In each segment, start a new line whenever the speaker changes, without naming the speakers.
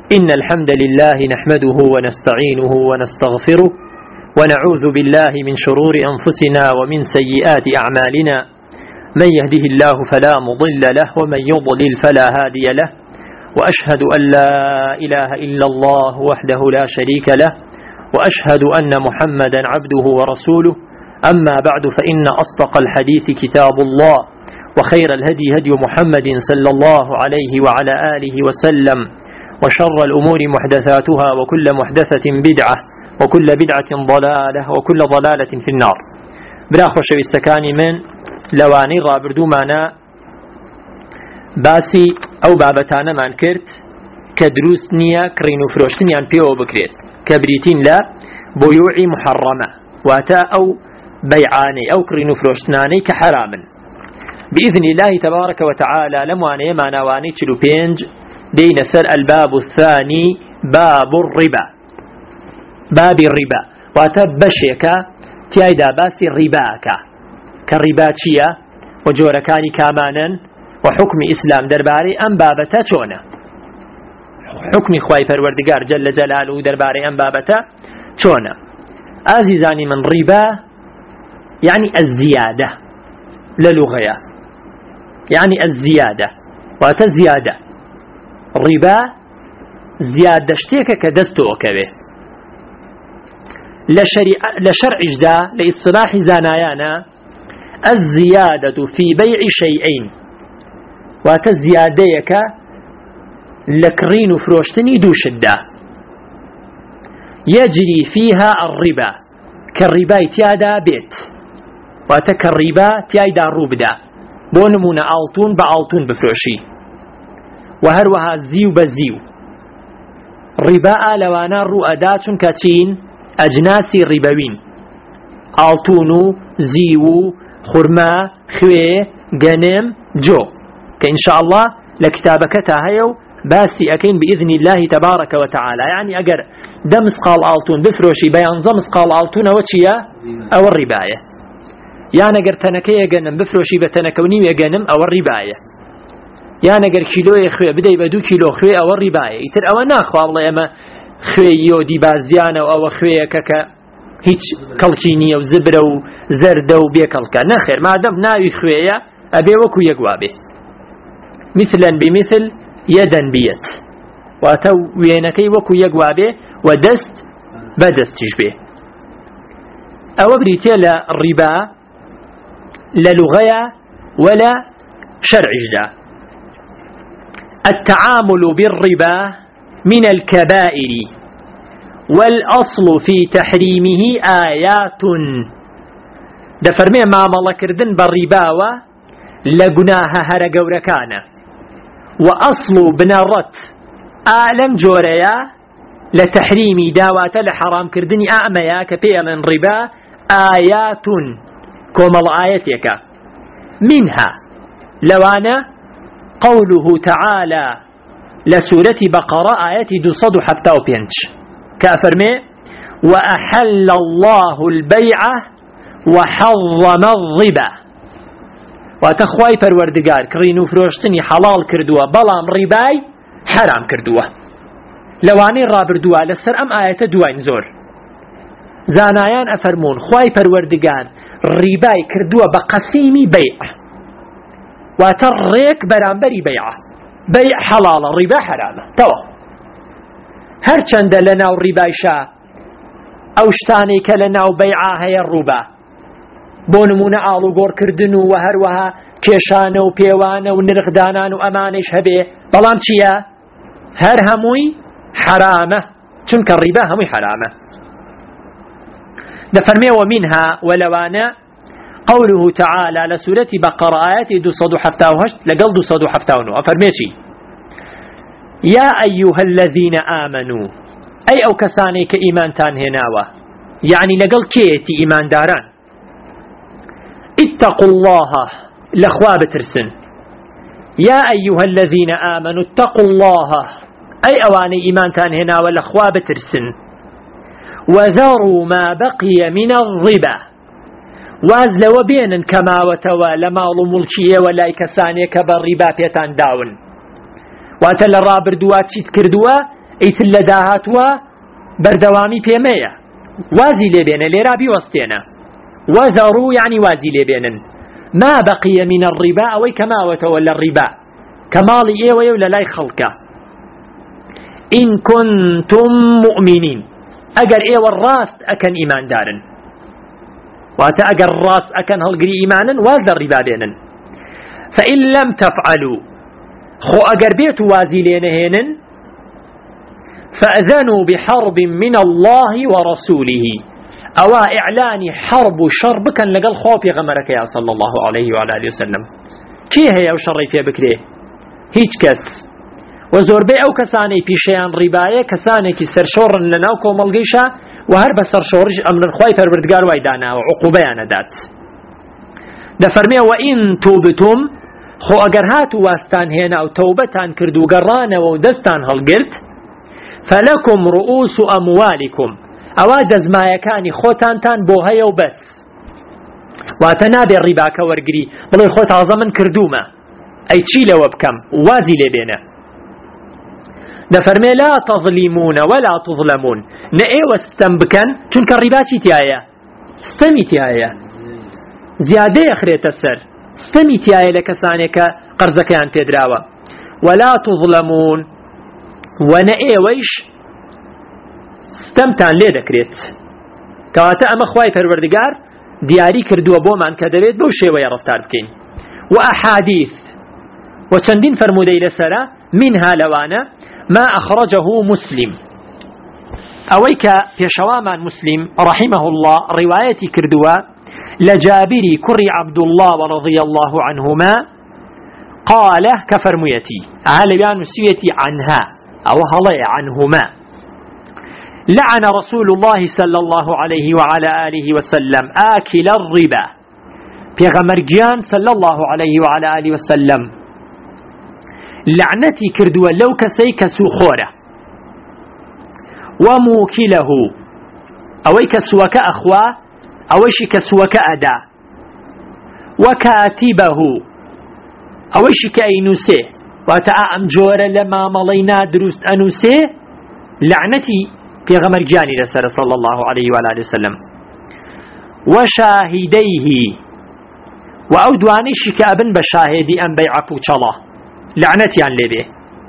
إن الحمد لله نحمده ونستعينه ونستغفره ونعوذ بالله من شرور أنفسنا ومن سيئات أعمالنا من يهده الله فلا مضل له ومن يضلل فلا هادي له وأشهد أن لا إله إلا الله وحده لا شريك له وأشهد أن محمدا عبده ورسوله أما بعد فإن أصدق الحديث كتاب الله وخير الهدي هدي محمد صلى الله عليه وعلى آله وسلم وشر الأمور محدثاتها وكل محدثة بدعة وكل بدعة ضلالة وكل ضلالة في النار. براخ وشويستكاني من لواني رابردو معنا باسي أو بابتانا من كرت كدروس نية كرينو فروشتن يعني بيو بكريت كبريتين لا بيوعي محرمة واتا أو بيعاني أو كرينو فروشتناني كحرام بإذن الله تبارك وتعالى لمواني ما نواني تشلو بينج دين سر الباب الثاني باب الربا باب الربا واتبشيك تيايدا باسي الرباك كالربا تشيا وجوركاني كامانا وحكم إسلام درباري أم بابتا چونا حكم خواي پروردگار جل جلاله درباري أم بابتا چونا عزيزاني من ربا يعني الزيادة للغية يعني الزيادة واتزيادة ربا زيادة شتيك كدستو أكبه لشرع جدا لإصلاح زانايانا الزيادة في بيع شيئين واتزياديك لكرين فروشتني دو شدة يجري فيها الربا كالربا تيادا بيت واتكالربا تيادا روبدا بونمون ألطون بألطون بفروشي وهروها زيو بزيو رباء لوانا رؤدات كاتين أجناسي ربوين ألطونو زيو خرما خوي غنم جو كإن شاء الله لكتابك تاهيو باسي أكين بإذن الله تبارك وتعالى يعني أجر دمس قال ألطون بفروشي بيان زمس قال ألطون وشيا أو الرباية يعني أجر تنكي غنم بفروشي بتنكوني غنم أو الرباية يعني أجر كيلو خوي بدأ بدو كيلو خوي أو الرباية يتر أو ناخو الله أما خوي يودي بازيان أو خوي كك هيج كالكيني وزبرة وزردة وبيكالكا نخير ما دام ناوي خوية أبي وكو يقوابه مثلا بمثل يدا بيد واتو وينكي وكو يقوابه ودست بدست تشبه أو بريتيلا الربا للغية ولا شرع جدا التعامل بالربا من الكبائر والأصل في تحريمه آيات دفرمي ما ملكردن بالرباوة لقناها هرقوركانا وأصل بنارت أعلم جوريا لتحريمي داوات لحرام كردني أعميا كبيلا ربا آيات كومل آياتك منها لوانا قوله تعالى لسورة بقرة آيات دوصد حفتاو بينش كافرمي وأحل الله البيع وحرم الربا وتخواي پروردگار كرينو فروشتني حلال كردوا بلام رباي حرام كردوا لواني رابردوا لسر أم آيات دوين زور زانايان أفرمون خواي پروردگار رباي كردوا بقسيمي بيع وتريك برامبري بيعه بيع حلال الربا حرامه توا هر چند لنا الربايشا او شتاني كلنا وبيعه هي الربا بونمونه آلو گور کردنو و هروها کشانه و پیوانه و نرخدانان و امانش هبه بلام چیه هر هموی حرامه چونك الربا هموی حرامه نفرمي ومنها ولوانا قوله تعالى لسورة بقرة آيات 278 لقل 279 أفرميشي يا أيها الذين آمنوا أي أو كساني كإيمان تانهناوة يعني لقل كيتي إيمان داران اتقوا الله لأخواب ترسن يا أيها الذين آمنوا اتقوا الله أي أواني إيمان تانهناوة لأخواب ترسن وذروا ما بقي من الربا واز لو بينن كما وتوا لماڵ و مڵکیە وەلای کەسانێک کە بە ڕیبا پێتان داون واتە لە ڕابردووە چیت کردووە ئیتر لە داهاتووە بەردەوامی پێمەیە وازی لێبێنە لێرا بیوەستێنە وەذەڕوا یعنی وازی لێبێنن ما بقي من الربا ئەوەی کەماوەتەوە لە ڕیبا کە ماڵی ئێوەیە و لە لای خەڵکە إن كنتم مؤمنين ئەگەر ئێوە ڕاست ئەکەن ئیماندارن واتە ئەگەر ڕاست ئەکەن هەڵگری ئیمانن واز لە ڕیبا بێنن فإن لم تفعلوا خۆ ئەگەر بێت و وازی لێ نەهێنن فأذنوا بحرب من الله ورسوله ئەوە ئیعلانی حرب و شەڕ بکەن لەگەڵ خۆ پێغەمبەرەکەیە صلى الله عليه وعلى آله وسلم کێ هەیە ئەو شەڕی پێ بکرێ هیچ کەس و زۆربەی ئەو کەسانەی پیشەیان ڕیبایە کەسانێکی سەرشۆڕن لەناو کۆمەڵگەیشە و هەر بە سەرشۆڕیش ئەمرن خوای پەروەردگار وای داناوە عوقوبەیان ئەدات دەفەرمێ وئین توبتم خۆ ئەگەر هات و واستان هێنا و تەوبەتان کرد و گەڕانەوە و دەستان هەڵگرت فەلەکم ڕؤوس ئەموالیکم ئەوا دەزمایەکانی خۆتانتان بۆ هەیە و بەس واتە نابێ ڕیباکە وەرگری بڵێ خۆ تازە من کردومە ئەی چی لەوە بکەم وازی لێبێنە دەفەرمێ لا تظلیمون ولا تظلمون نە ئێوە ستەم بکەن چونکە ڕیبا چی تایە ستەمی تایە زیادەیە خرێتە سەر ستەمی تایە لە کەسانێکە قەرزەکەیان پێدراوە ولا تظلمون و نە ئێوەیش ستەمتان لێ دەکرێت کەواتە ئەمە خوای پەروەردگار دیاری کردووە بۆمان کە دەبێت بەو شێوەیە ڕەفتار بکەین و ئەحادیث و چەندین فەرمودەی لەسەرە منها لەوانە ما أخرجه مسلم أويك بيشوامان مسلم رحمه الله روايتي كردوا لجابري كري عبد الله ورضي الله عنهما قال كفرميتي عليان مسويتي عنها أو هلي عنهما لعن رسول الله صلى الله عليه وعلى آله وسلم آكل الربا بيغمرجيان صلى الله عليه وعلى آله وسلم لعنتي كردوا لو كسي كسوخورة وموكله أوي كسوك أخوة أويش كسوك أدا وكاتبه أويش كأينوسي وتأم جورة لما ملينا دروست أنوسي لعنتي في غمر جاني لسر صلى الله عليه وآله وسلم وشاهديه وأودوانيش كأبن بشاهدي أن بيعفو الله لعنتي عن لبه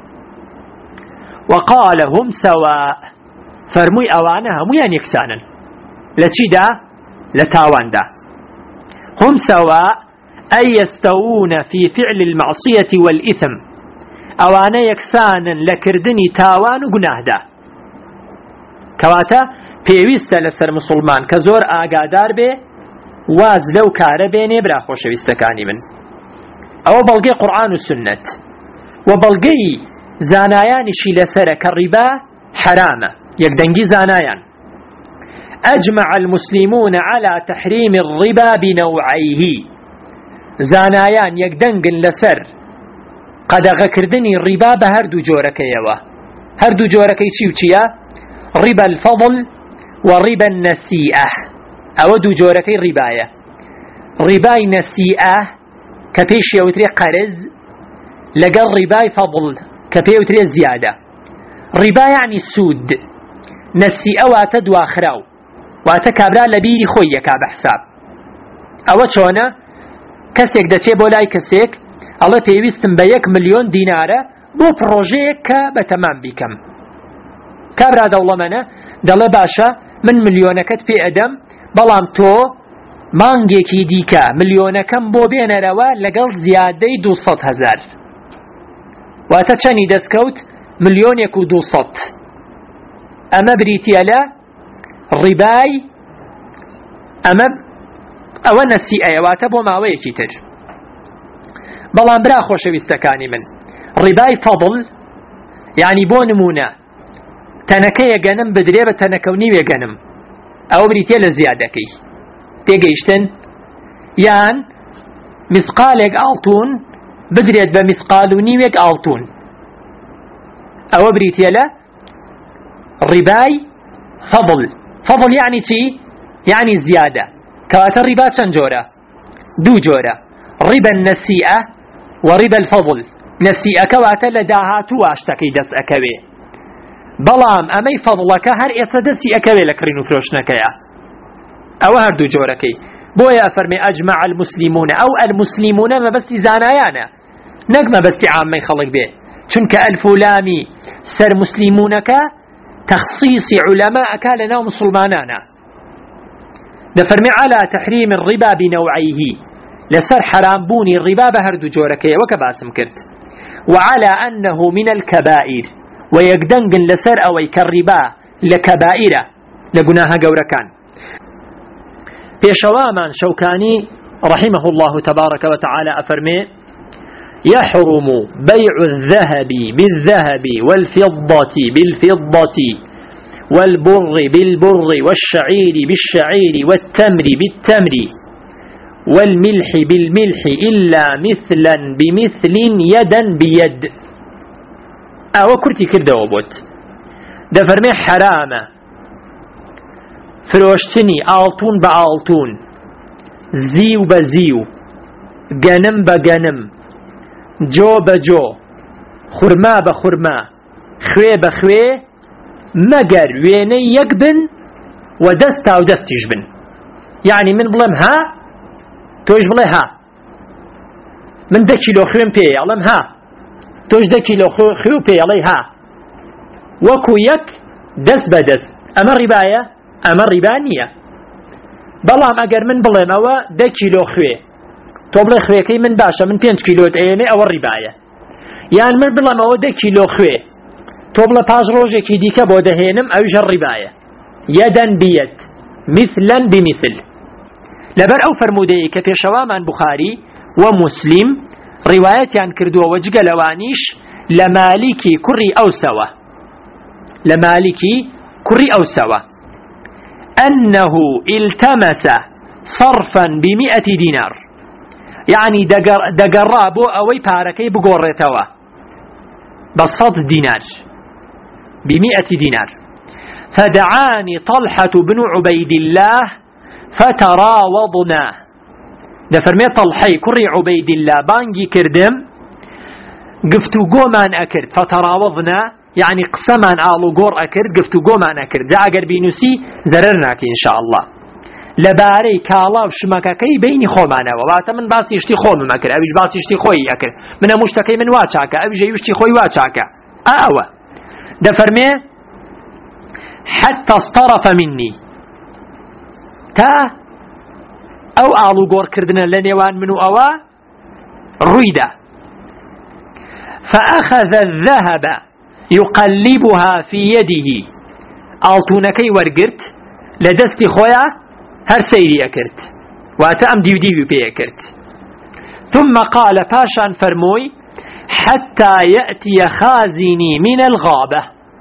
وقال هم سواء فرمي أوانها ميان يكسانا لتشي دا لتاوان دا هم سواء أي يستوون في فعل المعصية والإثم أوانا يكسانا لكردني تاوان قناه دا كواتا پێویستە لەسەر مسلمان کە زۆر ئاگادار بێ واز لەو کارە بێنێ برا خۆشەویستەکانی من ئەوە بەڵگەی قورئان و سنت و بەڵگەی زانایانیشی لەسەرە کە ڕیبا حرامە یەکدەنگی زانایان أجمع المسلمون على تحريم الربا بنوعيه زانایان یەکدەنگن لەسەر قەدەغەکردنی ڕیبا بە هەردوو جۆرەکەیەوە هەردوو جۆرەکەی چی و چییە ربا الفضل وربا النسيئة أو دو جوركي رباية رباي نسيئة كبيش يوتري قرز لقل رباي فضل كبيش يوتري زيادة ربا يعني السود نسيئة واتد واخراو واتكابرا لبيري خويك بحساب أو چونا كسيك دتي بولاي كسيك الله بيويستم بيك مليون دينارة بو بروجيك بتمام بكم كابرا دەوڵەمەنە دەڵێ باشە من ملیۆنەکەت پێ ئەدەم بەڵام تۆ مانگێکی دیکە ملیۆنەکەم بۆ بێنەرەوە لەگەڵ زیادەی 200,000 واتە چەنی دەستکەوت 1,200,000 ئەمە بریتیە لە ڕیبای ئەوە نەسیئەیە واتە بۆ ماوەیەکی تر بەڵام برا خۆشەویستەکانی من ڕیبای فەضل یعنی بۆ نمونە تەنەکە یەگەنم بدرێ بە تەنەکە و نیو یەگەنم ئەوە بریتە لە زیادەکەی تێگەیشتن یان مسقالێک ئاڵتون بدرێت بە مسقال و نیوێک ئاڵتون ئەوە بریتە لە ڕیبای فەضل یعنی چی یعنی زیادە کەواتە ڕیبا چەند جۆرە دوو جۆرە ڕیبا النەسیئە و ڕیبا الفەضل نەسیئەکە واتە لە داهاتوو واشتەکەی دەست ئەکەوێ بەڵام ئەمەی فەضڵەکە هەر ئێستا دەستی ئەکەوێ لە کڕین و فرۆشتنەکەیە ئەوە هەردوو جۆرەکەی بۆیە ئەفەرمێ ئەجمع المسلمون ئەو المسلمون مەبەستی زانایانە نەک مەبەستی عامەی خەڵک بێ چونکە ئەلفولامی سەر مسلمونەکە تەخصیصی علەماءەکە لەناو مسلمانانە دەفەرمێ على تحريم الربا بنوعيه لسر حرام بوني الربا بهردو جوركي وكباسم كرت وعلى أنه من الكبائر ويقدنقن لسر أوي كالربا لكبائر لقناها قوركان بيشوامان شوكاني رحمه الله تبارك وتعالى أفرمي يحرم بيع الذهب بالذهب والفضة بالفضة والبر بالبر والشعير بالشعير والتمر بالتمر والملح بالملح إلا مثلا بمثل يدا بيد أو كرتي كرده وبوت ده فرمي حرامة فروشتني آلتون بآلتون زيو بزيو غنم بغنم جو بجو خرما بخرما خوي بخوي مگر ويني يكبن ودستا ودستيش بن يعني من بلم ها توش بڵێ ها من 10 کیلۆ خوێم پێ ئەڵێم ها تۆش 10 کیلۆ خوێ پێ ئەڵێ ها وەکو یەک دەست بەدەست ئەمە ڕیبایە ئەمە ڕیبا نییە بەڵام ئەگەر من بڵێم ئەوە 10 کیلۆ خوێ تۆ بڵێ خوێکەی من باشە من 5 کیلۆت ئەێنێ ئەوە ڕیبایە یان من بڵێم ئەوە 10 کیلۆ خوێ تۆ بڵێ پاش ڕۆژێکی دیکە بۆ دەهێنم ئەویشە ڕیبایە یەدەن بیەد مثلەن بمثل لبر او فرمودەیە کە پێشەوامان بخاری و مسلم ڕیوایەتیان کردووە جگە لەوانیش لە مالیکی کوڕی ئەوسەوە لە مالیکی کوڕی ئەوسەوە أنه التمس صرفا ب100 دينار يعني دقرا بو اوي پارەکەی بگۆڕێتەوە ب100 دينار ب100 دينار فدعاني طلحة بن عبيد الله فتراوضنا دفرمي طلحي كري عبيد الله بانجي كردم قفتو قومان أكرد فتراوضنا يعني قسمان آلو قور أكرد قفتو قومان أكرد جا أقر بينوسي زررناك إن شاء الله لباري كالاو شمكاكي بيني خومانا وباتا من باسي اشتي خوم أكرد أبيج باسي اشتي خوي أكرد من مشتكي من واتشاكا أبيج يشتي خوي واتشاكا أأوى دفرمي حتى اصطرف مني تا او آلو قور كردنا لنيوان منو اوا رويدا فأخذ الذهب يقلبها في يده آلتونكي ورقرت لدستي خويا هر سيري أكرت واتأم ديو بي أكرت ثم قال باشان فرموي حتى يأتي خازني من الغابة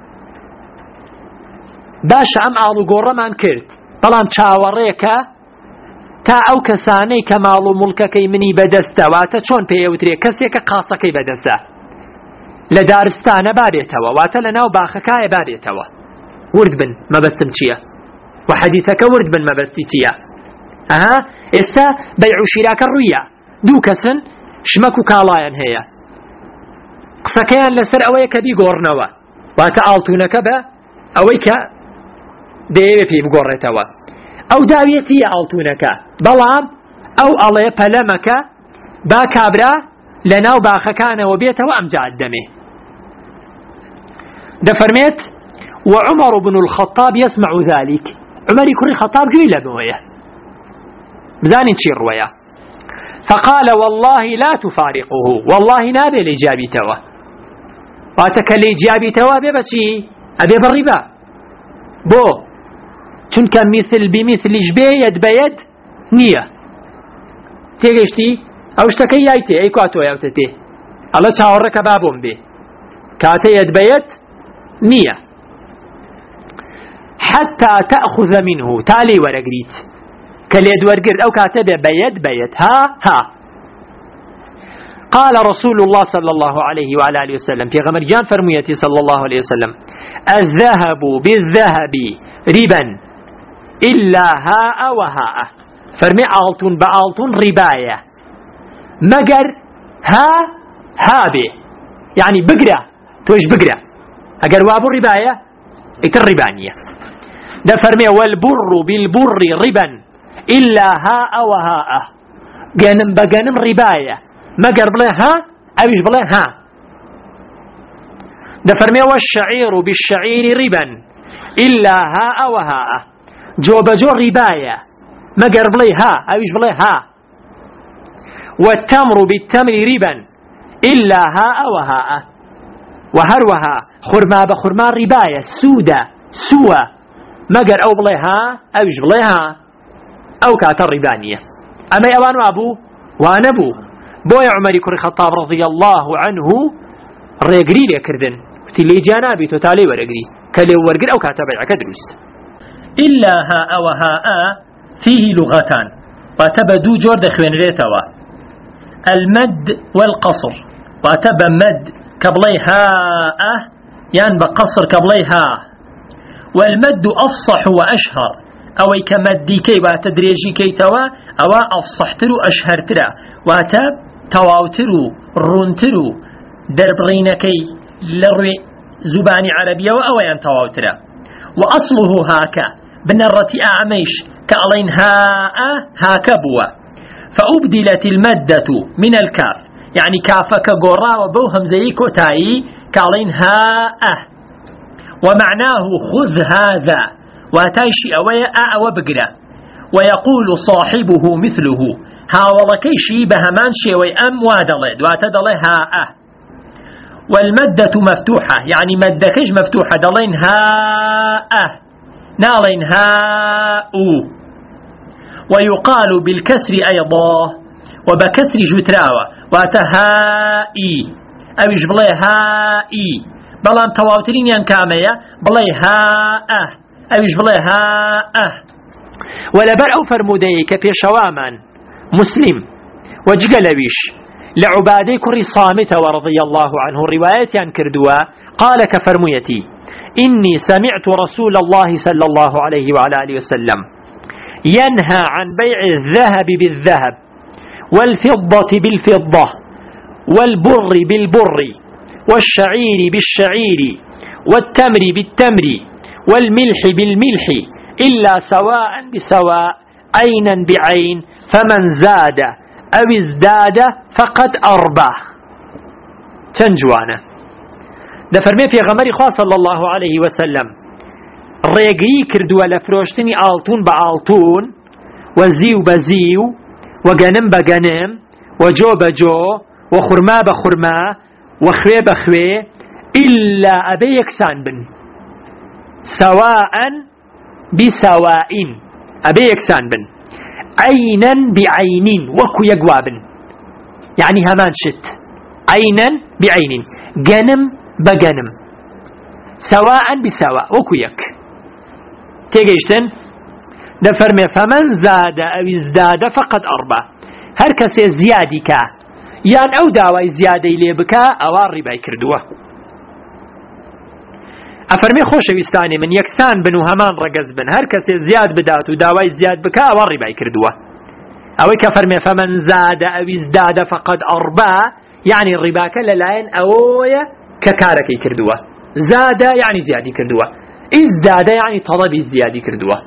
باش ام آلو قور من كرت بەڵام چاوەڕێکە تا ئەو کەسانەی کە ماڵ و موڵکەکەی منی بەدەستە واتە چۆن پێوترێ کەسێکە قاسەکەی بەدەستە لە دارستانە بارێتەوە واتە لە ناو باخەکایە بارێتەوە ورد بن مەبەستم چییە و حەدیثەکە ورد بن مەبەستی چییە ئەها ئێستا بەیع و شیراکە ڕوویە دوو کەسن شمەک و کاڵایان هەیە قسەکەیان لەسەر ئەوەیە کە بیگۆڕنەوە واتە ئاڵتونەکە بە ئەوەی کە دەیەوێ پێی بگۆڕێتەوە ئەو داویەتیە ئاڵتونەکە بەڵام ئەو ئەڵێ پەلەمەکە با کابرا لە ناو باخەکانەوە بێتەوە ئەمجاد دەمێ دەفەرمێت وعمر بن الخطاب يسمع ذلك عمر كري خطاب جوي لبويه بزاني چی ڕوەیە فقال والله لا تفارقه والله نابێ لێ جابیتەوە واتە کە لێ جابیتەوە بێ بەچی ئەبێ بەڕیبا بۆ چونکە مثل بمثلیش بێ یەد بەیەد نییە تێگەشتی ئەو شتەکەی یایتێ ئەی کاتۆ یاوتە تێ ئەڵە چاوەڕێکە با بۆم بێ کاتە یەد بەیەد نییە حتى تأخذ منه تالي ورقريت كليد ورقرد أو كاتب بيد ها قال رسول الله صلى الله عليه وعلى آله وسلم في غمرجان فرميتي صلى الله عليه وسلم الذهب بالذهب ربا إلا هاء وهاء فرمي آلتون بآلتون رباية مجر ها به يعني بقرة توش بقرة أجر وابو رباية ئیتر ڕیبانیە. دەفەرمێ والبر بالبر ربا إلا هاء وهاء، گەنم بە گەنم ڕیبایە مەگەر بڵێ ها ئەویش بڵێ ها. دەفەرمێ والشعير بالشعير ربا إلا هاء وهاء، جۆ بەجۆ ڕیبایە مەگەر بڵێ ها ئەویش بڵێ ها. والتمر بالتمر ربا إلا هاء وهاء، وهروها خرما بخرما رباية سودة سوى مگر أو بڵێ ها ئەویش بڵێ ها، ئەو کاتە ڕیبانیە. ئەمە ئەوان وابوو وانەبوو بۆیە عومەری کوڕی خەتاب رضي الله عنه ڕێگری لێکردن، وتی لێی جا نابی تۆ تا لێ وەرەگری، کە لێ وەرگر ئەو کاتە بەیعەکە دروست.
إلا هاء وهاء فيه لغتان، واتبدو جور دەخوێنرێتەوە. المد والقصر، واتب مد كبلي هاء يعني بقصر كبلي ها. والمد أفصح وأشهر، أوي كمدي كي واتدريجي كي توا أو أفصح ترو أشهر ترى واتب تواوترو رونترو دربرين كي لروي زباني عربية وأويان تواوترا. وأصله هاكا بنرة أعميش كألين هاء هاكبوا، فأبدلت المدة من الكاف يعني كافك قرا وبوهم زي كوتاي كالين هاء، ومعناه خذ هذا واتايشي أويا وبقرا. ويقول صاحبه مثله ها والكيشي بهمان شيوي أم وادلد واتدلي هاء. والمدة مفتوحة يعني مدكش مفتوحة دلين هاء نالين هاء. ويقال بالكسر أيضا وبكسر جتراوة واتهائي أويش بلاي هائي، بلان تواوترين يان كامية بلاي هاء أويش بلاي هاء.
ولبر أو فرمودي كفي شوامان مسلم وجقلويش لعبادي كري صامت ورضي الله عنه رواية عن كردوا قال كفرميتي إني سمعت رسول الله صلى الله عليه وعلى آله وسلم ينهى عن بيع الذهب بالذهب والفضة بالفضة والبر بالبر والشعير بالشعير والتمر بالتمر والملح بالملح إلا سواء بسواء عينا بعين، فمن زاد أو ازداد فقد أربح. تنجوانا دفرمي في غمر خاص صلى الله عليه وسلم ڕێگری کردووە لە فرۆشتنی ئاڵتون بە ئاڵتون وەزیو بە زیو وەگەنم بە گەنم وەجۆ بە جۆ وەخورما بە خورما وەخوێ بە خوێ ئیلا ئەبێ یەکسان بن، سەواءن بسەوائین ئەبێ یەکسان بن، عەینەن بعەینین وەکو یەکوا بن، یعنی هەمان شت عەینەن بعەینین گەنم بە گەنم سەواءن بسەوا وەکو یەک. تێگەیشتن؟ دەفەرمێ فەمەن زادە ئەو ازدادە فەقەد ئەڕبا، هەر کەسێ زیادی کە یان ئەو داوای زیادەی لێ بکە ئەوە ڕیبای کردووە. ئەفەرمێ خۆشەویستانی من یەکسان بن و هەمان ڕەگەز بن، هەر کەسێ زیاد بدات و داوای زیاد بکە ئەوە ڕیبای کردووە. ئەوەی کە فەرمێ فەمەن زادە ئەو ازدادە فەقەد ئەڕبا یعنی ڕیباکە لەلایەن ئەوەیە کە کارەکەی کردووە، زادە یعنی زیادی کردووە، ازدادە یعنی تەڵەبی زیادی کردووە.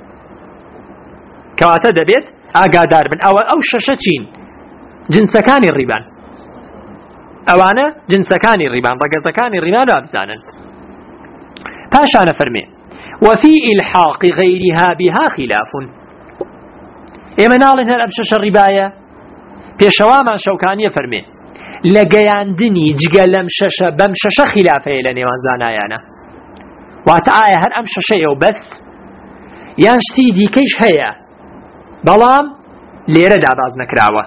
کەواتە دەبێت ئاگادار بن ئەو شەشە چین؟ جنسەکانی ڕیبان، ئەوانە جنسەکانی ڕیبان ڕەگەزەکانی ڕیبان وابزانن. پاشانە فەرمێ وفي إلحاق غيرها بها خلاف، ئێمە ناڵێن هەر ئەم شەشە ڕیبایە. پێشەوامان شەوکانیە فەرمێ لە گەیاندنی جگە لەم شەشە بەم شەشە خلافەیە لە نێوان زانایانە، واتە ئایا هەر ئەم شەشەیە و بەس یان شتی دیکەیش هەیە بەڵام لێرەدا باز نەکراوە.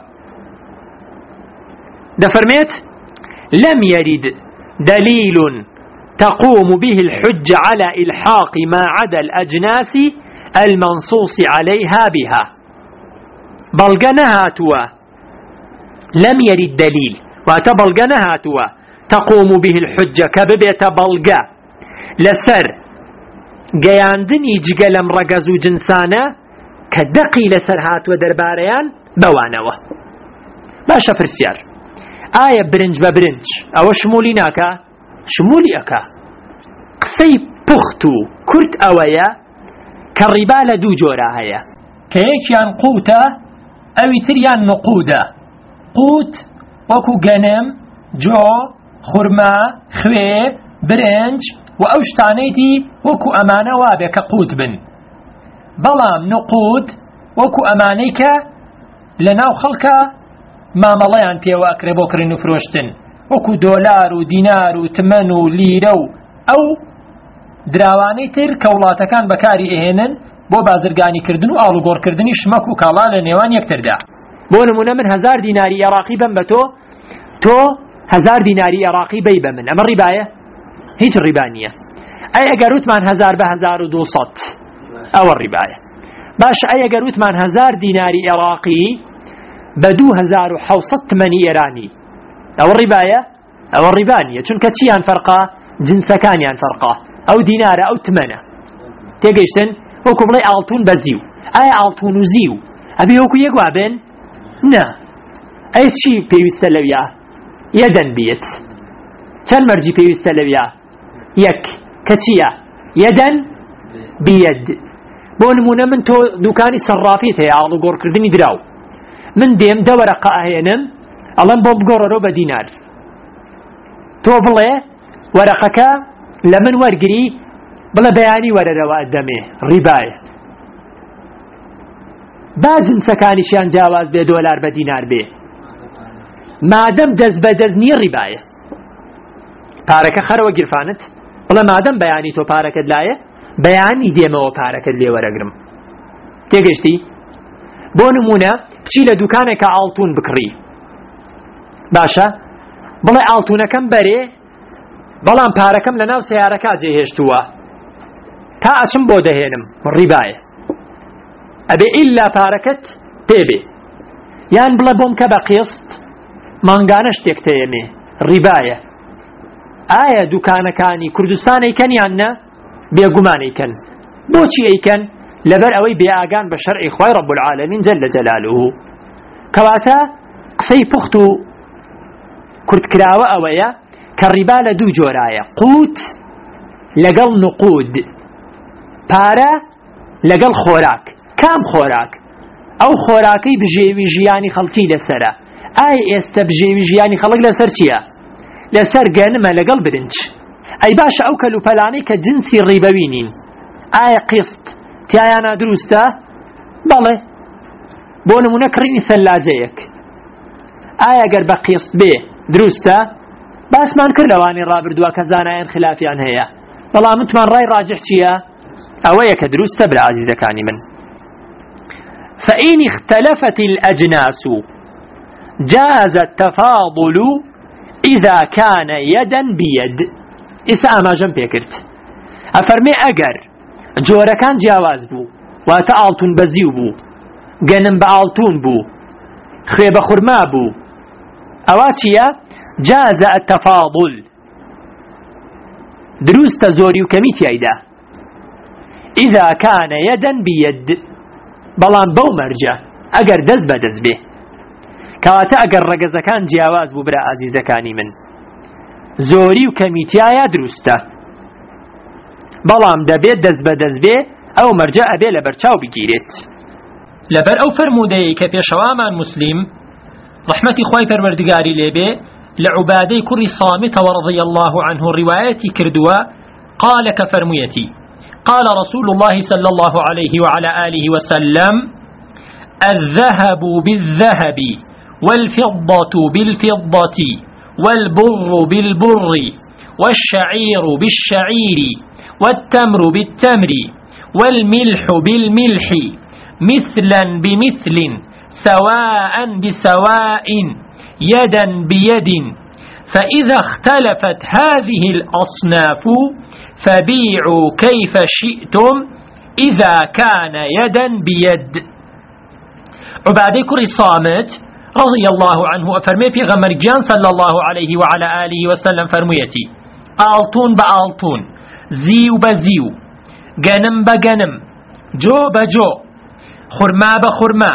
دەفەرمێت لم يرد دليل تقوم به الحجة على إلحاق ما عدا الأجناس المنصوص عليها بها، بلغنها توا لم يرد دليل وتبلغنها توا تقوم به الحجة كببيت بلغا لسر گەیاندنی جگە لەم ڕەگەز و جنسانە کە دەقی لەسەر هاتووە دەربارەیان بەوانەوە. باشە پرسیار ئایا برنج بە برنج ئەوە شمولی ناکە؟ شمولی ئەکا. قسەی پوخت البخت كرت أويا كالربا لدو جورا هيا
كيكيان قوتا أو تريان نقودا قوت وكو غنم جو خرما خوي برنج وأوشتانيتي وكو أمانة وابك قوت بن بلام نقود وكو أمانيك لناو خلقا ما مليان بيوا أكربو كرنو فروشتن وكو دولار و دينار و تمن و ليرو أو دراواني تر كولاتكان بكاري إهنن بو بازرگاني كردن و آلوگور كردني شمك و كالا لنيوان يكتر دا
بو نمونه من 1000 ديناري عراقي بن بتو تو 1000 ديناري عراقي بي بمن أما الرباية هيج الربانية أي أقروت من 1000 ب 1200 أو الرباية باش أي أقروت من 1000 ديناري عراقي بدو 2700 مني إيراني أو الرباية أو الربانية چونك چيان فرقا جنسكانيان فرقا أو دينار أو تمنة تيجيشتن وكو بلاي ألتون بزيو أي ألتون وزيو أبي وكو يقوابن نا أي شي بيوست لويا يدن بيت چل مرجي بيوست لويا يك كتشيا يدن بيد بونمونا من تو دوكاني صرافيت هي عالو قور كردني دراو من ديم دا ورقة أهينم ألم بوب قررو بدينار تو بلي ورقك لمن ورقري بلا بياني ورروا الدمي رباية باجن سكانيشان جاواز بي دولار بدينار بي مادم دز بدز ني رباية پارك خروا قرفانت بلا مادم بياني تو پارك دلاية بياني ديمو پارك دلي ورقرم تيجشتي بونمونا بچی لە دوکانێکە ئاڵتون بکڕی باشە بڵێ ئاڵتونەکەم بەرێ بەڵام پارەکەم لە ناو سیارەکە جێهێشتووە تا ئەچم بۆ دەهێنم ڕیبایە ئەبێ ئیلا پارەکەت پێبێ یان بڵێ بۆم کە بە قیست مانگانە شتێک تەیەمێ ڕیبایە ئایا دوکانەکانی کوردستان ئەیکەن یان نە بێگومان ئەیکەن بۆچی ئەیکەن لبر اوي بياغان بشرع خوي رب العالمين جل جلاله كواتا قصي بختو كرت كراوة اويا كالربا لدو جورايا قوت لقل نقود بارا لقل خوراك كام خوراك او خوراكي بجيوي جياني خلقي لسرا اي استبجيوي جياني خلق لسر چيا لسر قانما لقل برنج اي باش اوكلو فلاني كجنسي الربوينين اي قسط تیایانە دروستە بەڵێ بۆ نمونە کڕینی سەلاجەیەک ئایا گەر بە قیست بێ دروستە باسمان کرد لەوانی ڕابردووە کە زانایان خلافیان هەیە بەڵام متمان ڕای ڕاجح چییە ئەوەیە کە دروستە برا عزیزەکانی من فإن اختلفت الأجناس جاز التفاضل إذا كان يدا بيد ئێستا ئاماژەم پێکرد ئەفەرمێ ئەگەر جۆرەکان جیاواز بوو واتە ئاڵتون بەزیو بوو گەنم بە ئاڵتون بوو خوێ بە خورما بوو ئەوا چییە جازە التەفاضل دروستە زۆری و کەمی تیایدا ئیذا کانە یەدەن بیەد بەڵام بەو مەرجە ئەگەر دەست بە دەست بێ کەواتە ئەگەر ڕەگەزەکان جیاواز بوو برا ئازیزەکانی من زۆری و کەمی تیایە دروستە بەڵام دەبێت دەست بە دەست بێ ئەو مەرجە ئەبێ لە بەرچاو بگیرێت
لەبەر ئەو فەرموودەیە کە پێشەوامان مسلیم ڕەحمەتی خۆی پەروەردگاری لێبێ لە عوبادەی کوڕی صامتەوە رضي الله عنه ڕیوایەتی کردووە قال كفرميتي قال رسول الله صلى الله عليه وعلى آله وسلم الذهب بالذهب والفضة بالفضة والبر بالبر والشعير بالشعير والتمر بالتمر والملح بالملح مثلا بمثل سواء بسواء يدا بيد فإذا اختلفت هذه الأصناف فبيعوا كيف شئتم إذا كان يدا بيد عبادي كري صامت رضي الله عنه أفرمي في غمرجان صلى الله عليه وعلى آله وسلم فرميتي آلتون بآلتون زيو بزيو غنم بغنم جو بجو خرما بخرما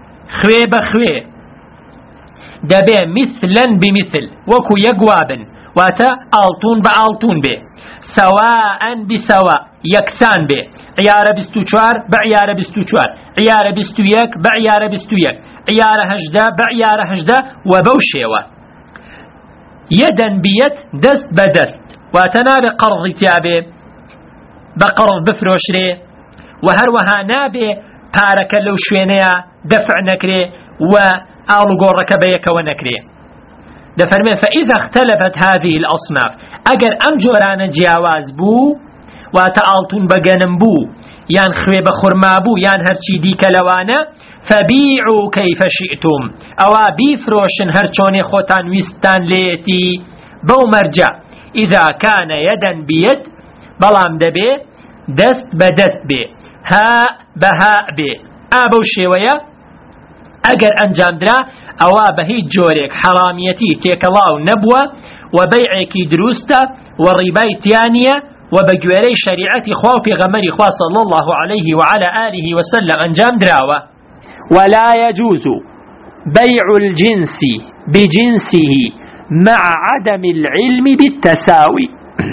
خوي بخوي دبي مثلا بمثل وكو يقوابن واتە ئاڵتون بە ئاڵتون بێ سەواءن بسەوا یەکسان بێ عیارە 24 بە عیارە 24 عیارە 21 بە عیارە 21 عیارە 18 بە عیارە 18 و بەو شێوە یەدەن بیەت دەست بە دەست واتە نابێ قەرضی تیابێ بە قەرض بفرۆشرێ و هەروەها نابێ پارەکە لەو شوێنەیە دەفع نەکرێ و ئاڵوگۆڕەکە بە یەکەوە نەکرێ دەفەرمێ فإذا اختلفت هذه الأصناف ئەگەر ئەم جۆرانە جیاواز بوو واتە ئاڵتون بە گەنم بوو یان خوێ بە خورما بوو یان هەرچی دیکە لەوانە فبيعوا كيف شئتم ئەوە بیفرۆشن هەر چۆنێ خۆتان ویستان لێتی بەو مەرجە إذا كان يدا بيد بەڵام دەبێ دەست بە دەست بێ ها بە ها بێ ئابەو شێوەیە ئەگەر ئەنجامدرا ئەوە بە هیچ جۆرێک حەڕامیەتی تێکەڵاو نەبووە و بەیعێکی دروستە و ڕیبای تیانیە و بە گوێرەی شەریعەتی خوا و پێغەمبەری خوا صلی الله عليه وعلى آله وسلم ئەنجام دراوە
ولا يجوز بيع الجنس بجنسه مع عدم العلم بالتساوي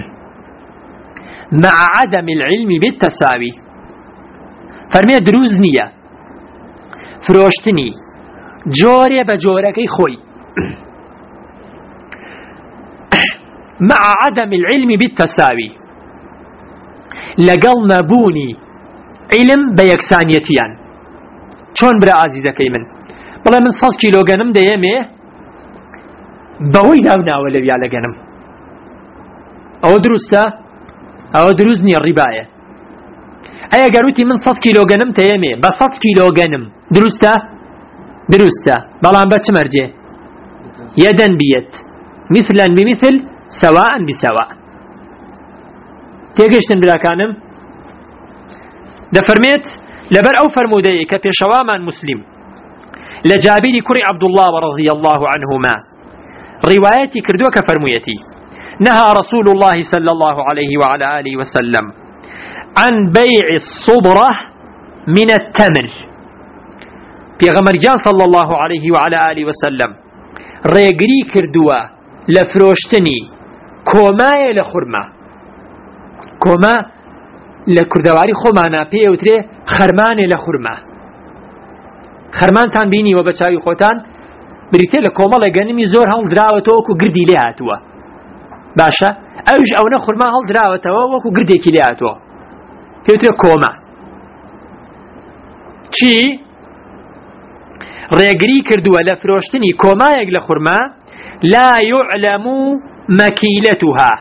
مع عدم العلم بالتساوي فرمي دروز نية فروشتني جوري بجوركي خوي مع عدم العلم بالتساوي لقل نبوني علم بيكسانيتيان چۆن برا عزیزەکەی من بڵێ من 100 کیلۆ گەنم دەیەمێ بەوەی ناوناوە لەویا لە گەنم ئەوە دروستە ئەوە دروست نییە ڕیبایە ئەیە گەروتی من 100 کیلۆ گەنم تەیەمێ بە 100 کیلۆ گەنم دروستە دروستە بەڵام بە چ مەرجێ یەدەن بیەت مثلا بمثل سەواء بسەواء تێگەشتن براکانم دەفەرمێت لبر أو فرمودي كبيشوامان مسلم لجابير كري عبد الله رضي الله عنهما روايتي كردوك فرميتي نهى رسول الله صلى الله عليه وعلى آله وسلم عن بيع الصبرة من التمر بيغمر جان صلى الله عليه وعلى آله وسلم ريقري كردوا لفروشتني كوماي لخرما كوما لكردواري خمانا بيوتري خرماني لخرما خرمان تان بيني وبچاوي خوتان بريتي لكومالا غنمي زور هل دراوتو وكو گردي ليهاتوا باشا اوج او نخرما هل دراوتو وكو گردي كي ليهاتوا بيوتري كوما چي ريگري كردوا لفروشتني كومايق لخرما لا يعلم مكيلتها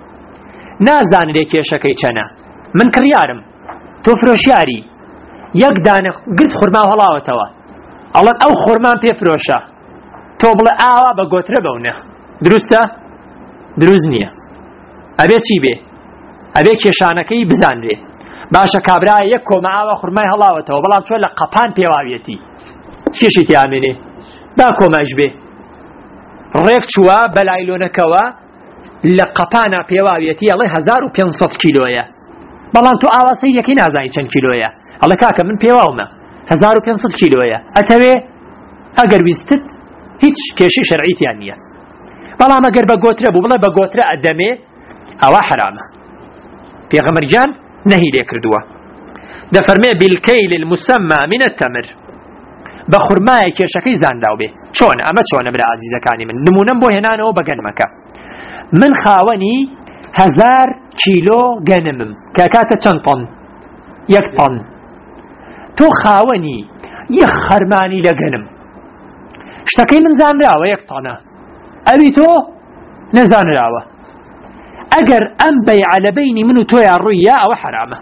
نازان ليكيشكي چنا من كريارم تو فروشياري يك دانه قلت خرما هلاوتوا الله او خرمان بي فروشا تو بلا اوا بغوتره بونه درسته دروزنيه ابي چي بي ابي كيشانكي بزانري باشا كابرا يك كوما اوا خرما هلاوتوا بلا چو لقپان بيواويتي چيشي تيامني با كوماج بي ريك چوا بلايلونكوا لقپانا بيواويتي الله 1500 كيلويا بەڵام تو ئاواسەی یەکەی نازانی چەند کیلۆیە ئەڵێ کاکە من پێواومە 1500 کیلۆیە ئەتەوێ ئەگەر ویستت هیچ کێشەی شەرعیتیان نییە بەڵام ئەگەر بە گۆترە بوو بڵێ بە گۆترە ئەدەمێ ئەوە حرامە پێغەمبەرجان نەهی لێ کردووە دەفەرمێ بالکەیل المسمى من التمر بە خورمایە کێشەکەی زانداو بێ چۆن ئەمە چۆنە برا عەزیزەکانی من نمونەم بۆ هێنانەوە بە گەنمەکە من خاوەنی 1000 کیلۆ گەنمم کە کاتە چەند تۆن 1 تۆن تۆ خاوەنی یەک خەرمانی لە گەنم شتەکەی من زانراوە 1 تۆنە ئەوی تۆ نەزانراوە ئەگەر ئەم بەیعە لە بەینی من و تۆیان ڕوویە ئەوە حرامە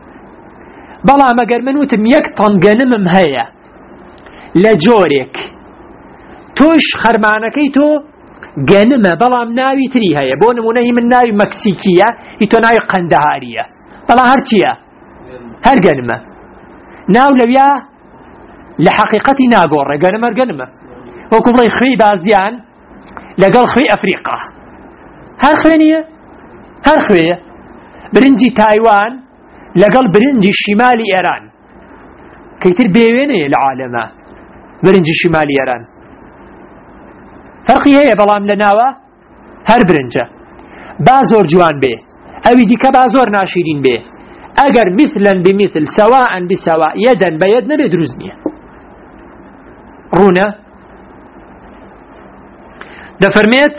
بەڵام ئەگەر من وتم 1 تۆن گەنمم هەیە لە جۆرێک تۆش خەرمانەکەی تۆ گەنمە بەڵام ناوی تری هەیە بۆ نمونەی من ناوی مەکسیکیە هی تۆ ناوی قەندەهاریە بەڵام هەرچیە هەر گەنمە ناو لەویا لە حەقیقەتی ناگۆڕێ گەنمە گەنمە وەکو بڵێ خوێی بازیان لەگەڵ خوێی ئەفریقا هەر خوێ نییە هەر خوێیە برنجی تایوان لەگەڵ برنجی شیمالی ئێران کەیتر بێوێنەیە لە عالەمە برنجی شیمالی ئێران فەرقی هەیە بەڵام لە ناوە هەر برنجە با زۆر جوان بێ ئەوی دیکە با زۆر ناشرین بێ ئەگەر مثلا بمثل سواء بسواء يدا بيد نبي دروز نییە ڕوونە دەفەرمێت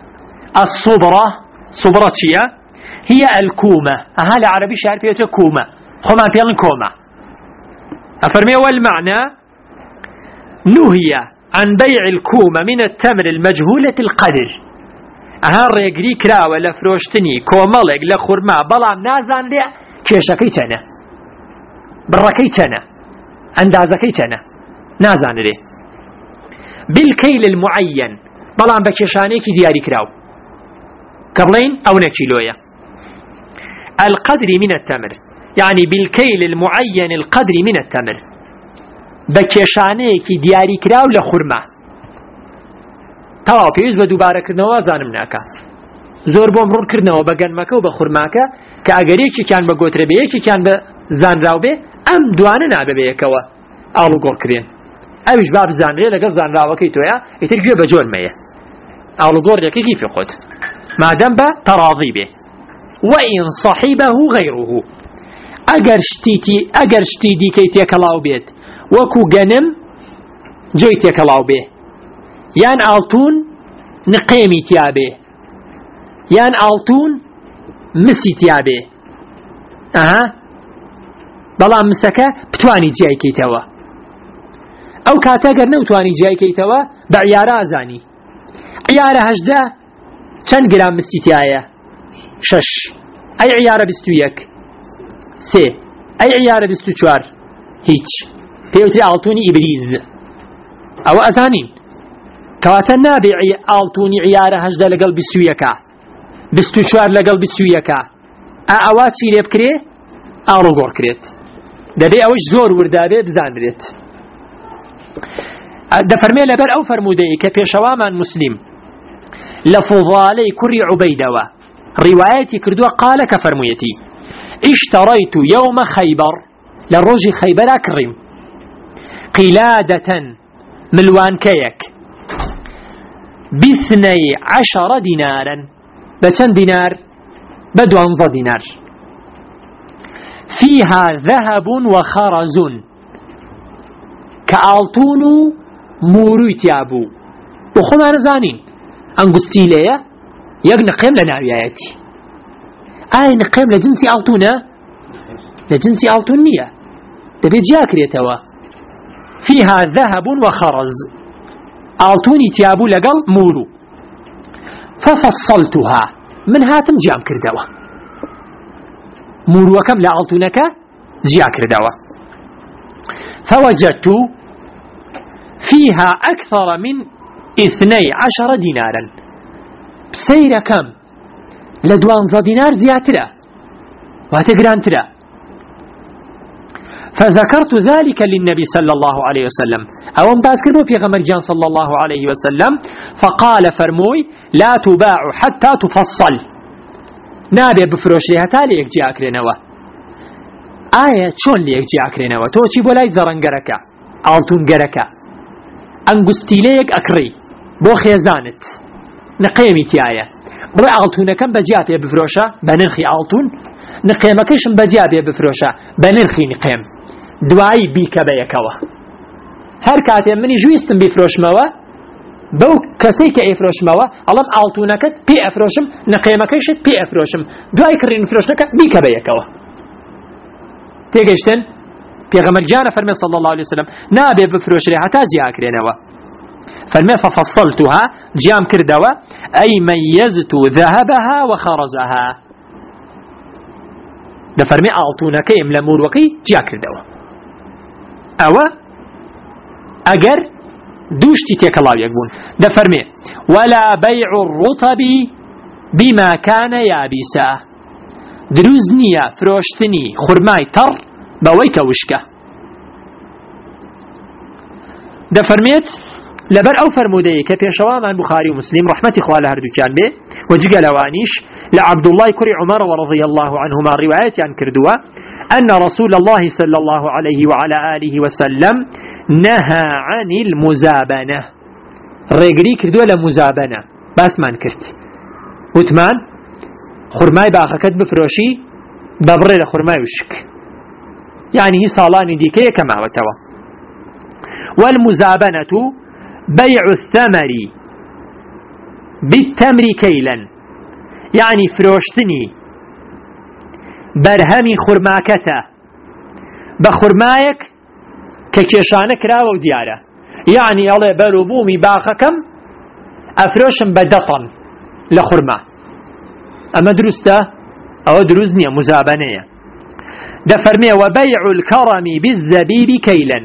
الصبرة چییە هي الكومة أها العربي شعر بيته كومة خمان بيلن كومة أفرمي والمعنى نهي عن بيع الكومة من التمر المجهولة القدر أها الرقري كراوة لفروشتني كومالك لخرما بلام نازان لي كيشكيتنا بركيتنا اندازكيتنا نازان لي بالكيل المعين بلام بكيشانيك دياري كراو كبلين أو نكيلويا القدر من التمر يعني بالكيل المعين القدر من التمر بكيشانيك دياري كراو لخرما تەواو پێویست بە دووبارە کردنەوە زانم ناکە زۆر بۆ مرور کردنەوە بە گەنمەکە و بە خورماکە کە ئەگەر یەکێکیان بە گۆترە بێ یەکێکیان بە زانراو بێ ئەم دوانە نابێ بە یەکەوە ئاڵوگۆڕ کرێن ئەویش با بزانرێ لەگەڵ زانراوەکەی تۆیە ئیتر گوێ بە جۆرمەیە ئاڵوگۆڕێکی فی خۆت مادەم بە تەڕاضی بێ وئین صەحیبەه غەیڕه ئەگەر شتی دیکەی تێکەڵاو بێت وەکو گەنم جۆی تێکەڵاو بێ یان ئاڵتون نقێمی تیابێ یان ئاڵتون مسی تیابێ بەڵام مسەکە بتوانی جیایکەیتەوە ئەو کاتەگەر نەوتوانی جیایکەیتەوە بە عیارە ئازانی عیارە 18 چەند گرام مسی تایە 6 ئەی عیارە 21 3 ئەی عیارە 24 هیچ پێوتری ئاڵتونی ئیبریز ئەوە ئەزانین کەواتە نابێ ئاڵتونی عیارە 18 لەگەڵ 21 لەگەڵ 21 ئەوە چی لێ بکرێ ئاڵوگۆڕ کرێت دەبێ ئەوەش زۆر وردابێ بزانرێت دەفەرمێ لەبەر ئەو فەرمودەیە کە پێشەوامان مسلیم لە فوضالەی کوڕی عوبەیدەوە ڕیوایەتی کردووە قالە کە فەرموویەتی اشتريت يوم خيبر للروجي خيبر أكرم قلادة ملوانكيك ب12 دينارا بچند دينار ب12 دينار فيها ذهب وخرز كالطون مورويتيابو وخما نزانين انقستيلية يقنقيم لناوياتي أي نقيم لجنسي ألطونة لجنسي ألطونية دبي جاكريتوا فيها ذهب وخرز ألطوني تيابو لقل مورو ففصلتها من هاتم جام كردوا مورو كم لا ألطونك جا كردوا فوجدت فيها أكثر من 12 دينارا بسير كم ل12 دينار زياترة واتقرانترة فذكرت ذلك للنبي صلى الله عليه وسلم أو انباز كربو في غمرجان صلى الله عليه وسلم فقال فرموي لا تباع حتى تفصل نابي بفروش لها تالي يكجي أكرينوا آية شون لي يكجي أكرينوا توشي بولاي زرنگركا ألتونگركا أنگستيليك أكري بو خيزانت نقيمي تيايا بڕێ ئاڵتونەکەم بەجیا پێ بفرۆشە بە نرخی ئاڵتون نقێمەکەیشم بەجیا پێ بفرۆشە بە نرخی نقێم دوایی بیکە بە یەکەوە هەر کاتێ منی ژویستم بیفرۆشمەوە بەو کەسەی کە ئەیفرۆشمەوە ئەڵەم ئاڵتونەکەت پێ ئەفرۆشم نقێمەکەیشت پێ ئەفرۆشم دوای کڕین فرۆشتەکە بیکە بە یەکەوە تێگەیشتن پێغەمبەرجانە فەرمێ صلی الله عليه وسلم نابێ بفرۆشرێ هەتا جیاکرێنەوە فالما ففصلتها جام كردوا أي ميزت ذهبها وخرزها دفرمي أعطونك إملامور وكي جا كردوا أو أجر دوشتي تيكلاو يقبون دفرمي ولا بيع الرطب بما كان يابسا دروزنيا فروشتني خرماي تر بويك وشكا دفرميت لبر أو فرمودي كبيشوا من بخاري ومسلم رحمة إخوة هردو كان به وجيقى لوانيش لعبد الله كري عمر ورضي الله عنهما رواية عن كردوا أن رسول الله صلى الله عليه وعلى آله وسلم نهى عن المزابنة رجري كردوا لمزابنة بس ما نكرت وتمان خرماي باخەکەت بفرۆشی بە بڕێ لە خورمای وشک، يعني هي صالاني ديكي كما وتوا. والمزابنة بيع الثمر بالتمر كيلا، يعني فروشتني برهمي خرماكتا بخرمايك ككيشانك راو ديارة، يعني الله بروبومي باخكم افروشم بدطن لخرما. اما درسته او دروزني مزابنية دفرمي. وبيع الكرم بالزبيب كيلا،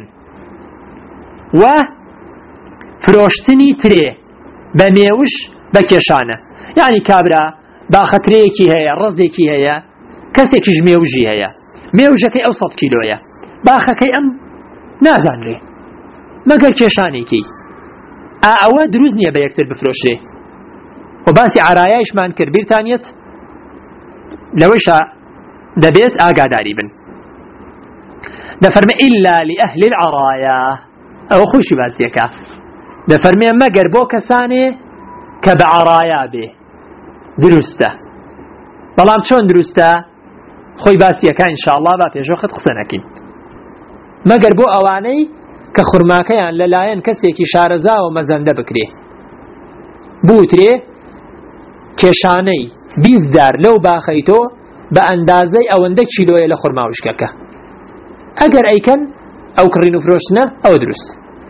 وفروشتني تري بميوش بكيشانة، يعني كابرا باختريكي هي رزيكي هي كسيكي جميوجي هي ميوجكي اوسط كيلويا باخكي ام نازان لي مقر كيشانيكي اوا دروزني بيكتر بفروشي. وباسي عراياش مان كربير تانيت لويشا دبيت آقاداري بن دفرمي إلا لأهل العرايا أو خوشي باسيكا دفرمي مقر بو كساني كبعرايا به درسته بلام چون درسته خوي باسيكا إن شاء الله بابيجو خد خسنكين مقر بو أواني كخرماكيان للاين كسيكي شارزا ومزنده بكري بوتري كيشاني بيزدار لو باخيتو بأندازي أو اندك شيلوية لخرما وشكاكا أجر أيكن أو كرينو فروشنا أو دروس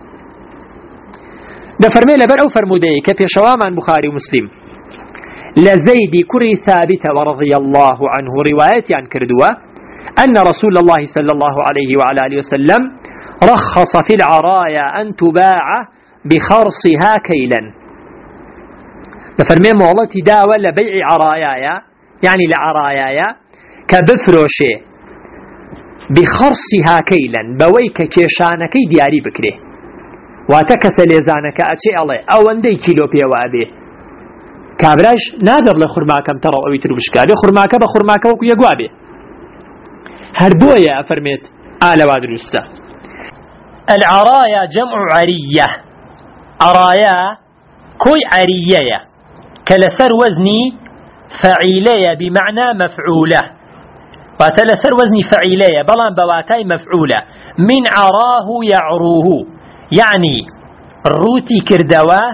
ده فرمي لبر أو فرمودي كفي شوامان بخاري ومسلم لزيد كري ثابت ورضي الله عنه رواية عن كردوة أن رسول الله صلى الله عليه وعلى آله وسلم رخص في العرايا أن تباع بخرصها كيلا. ده فرمي مولتي داوة لبيع عرايايا يعني لعرايايا كبفروشي بخرصها كيلا بويك كيشانكي دياري بكري واتكس ليزانك أتشي الله أو اندي كيلو بيوابي كابراش نادر لخرماكم ترى أو يترو بشكالي خرماك بخرماك وكو يقوابي هربويا أفرميت آلا وادروستا.
العرايا جمع عرية، عرايا كوي عرية كلسر وزني فعيلية بمعنى مفعولة، وتلسر وزني فعيلية بلان بواتاي مفعولة. من عراه يعروه يعني الروتي كردوا،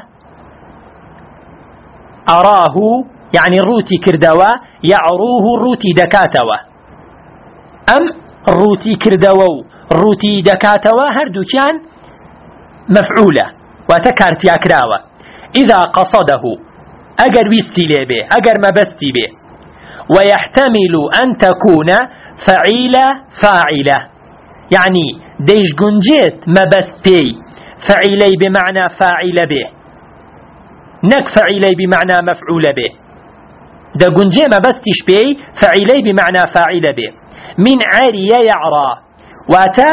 أراه يعني الروتي كردوا، يعروه الروتي دكاتوا. أم الروتي كردوا الروتي دكاتوا هردو كان مفعولة وتكارتيا كراوة. إذا قصده أجر ويستي ليه أجر ما بستي به. ويحتمل أن تكون فعيلة فاعلة، يعني ديش جنجيت ما بستي فعيلي بمعنى فاعل به، نك فعيلي بمعنى مفعول به. دا جنجي ما بستيش بي فعيلي بمعنى فاعل به. من عارية يعرى واتا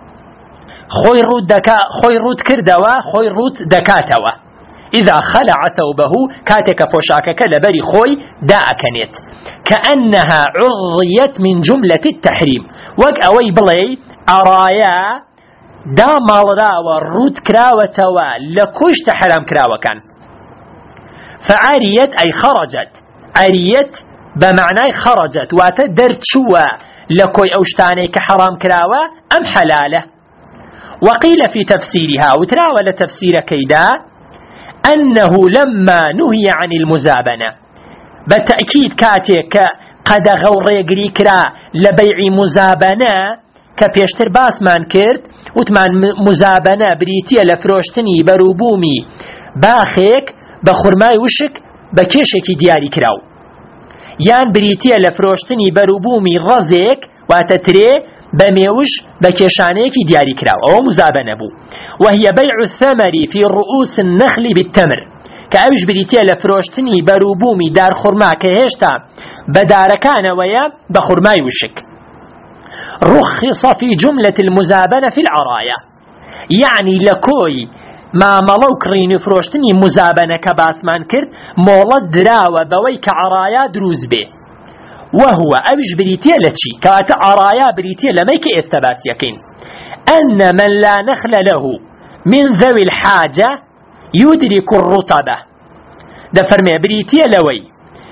خوي رود كردوا خوي رود دكاتوا. إذا خلع ثوبه كاتك بوشاكك لبري خوي داء كانت كأنها عرضيت من جملة التحريم. وك أوي بلي أرايا دا مالرا ورود كراوة توا لكوش تحرام كراوة كان. فعاريت أي خرجت، عاريت بمعنى خرجت وتدرت شوى لكوي أوشتاني كحرام كراوة أم حلالة. وقيل في تفسيرها وتراول تفسير كيدا أنه لما نهي عن المزابنة بالتأكيد كاتيك قد غوري قريكرا لبيع مزابنة كبيشتر باسمان كرت وتمان مزابنة بريتيا لفروشتني بروبومي باخيك بخرماي وشك بكيشك دياري كراو، يان بريتيا لفروشتني بروبومي رزيك واتتري بميوش بكيشانيك دياري كراو أو مزابنة بو. وهي بيع الثمر في رؤوس النخل بالتمر، كأوش بريتيا لفروشتني بروبومي دار خرما كهشتا بداركان ويا بخرماي وشك. رخص في جملة المزابنة في العرايا، يعني لكوي ما ملو كرين فروشتني مزابنة كباسمان كرت مولد دراوة بويك عرايا دروز به. وهو أوش بريتيا لتشي كاتا عرايا بريتيا لميك استباس يكين أن من لا نخل له من ذوي الحاجة يدرك الرطبة. ده فرمي بريتيا لوي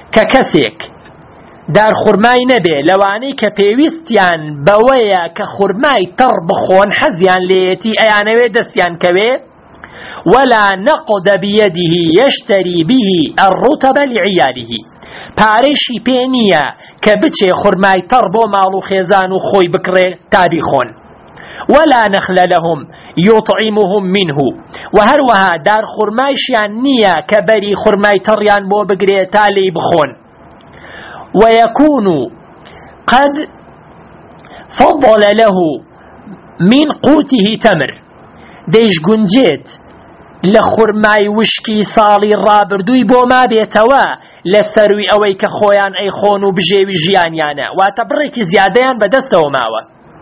ككسيك دار خرماي نبي لواني كبيوستيان بويا كخرماي تربخون حزيان ليتي ايانوي دسيان كوي ولا نقد بيده يشتري به الرطب لعياله پارشي بينيا كبتشي خرماي تربو مالو خيزان خوي بكري تاريخون ولا نخل لهم يطعمهم منه وهروها دار خرمايشيان نيا كبري خرماي تريان بو بقري تالي بخون ويكون قد فضل له من قوته تمر ديش قنجيت لخرماي وشكي صالي الرابردوي بو ما بيتوا لسروي اوي كخويان اي خونو بجيوي جيان يانا واتبريكي زياديان بدستو ماوا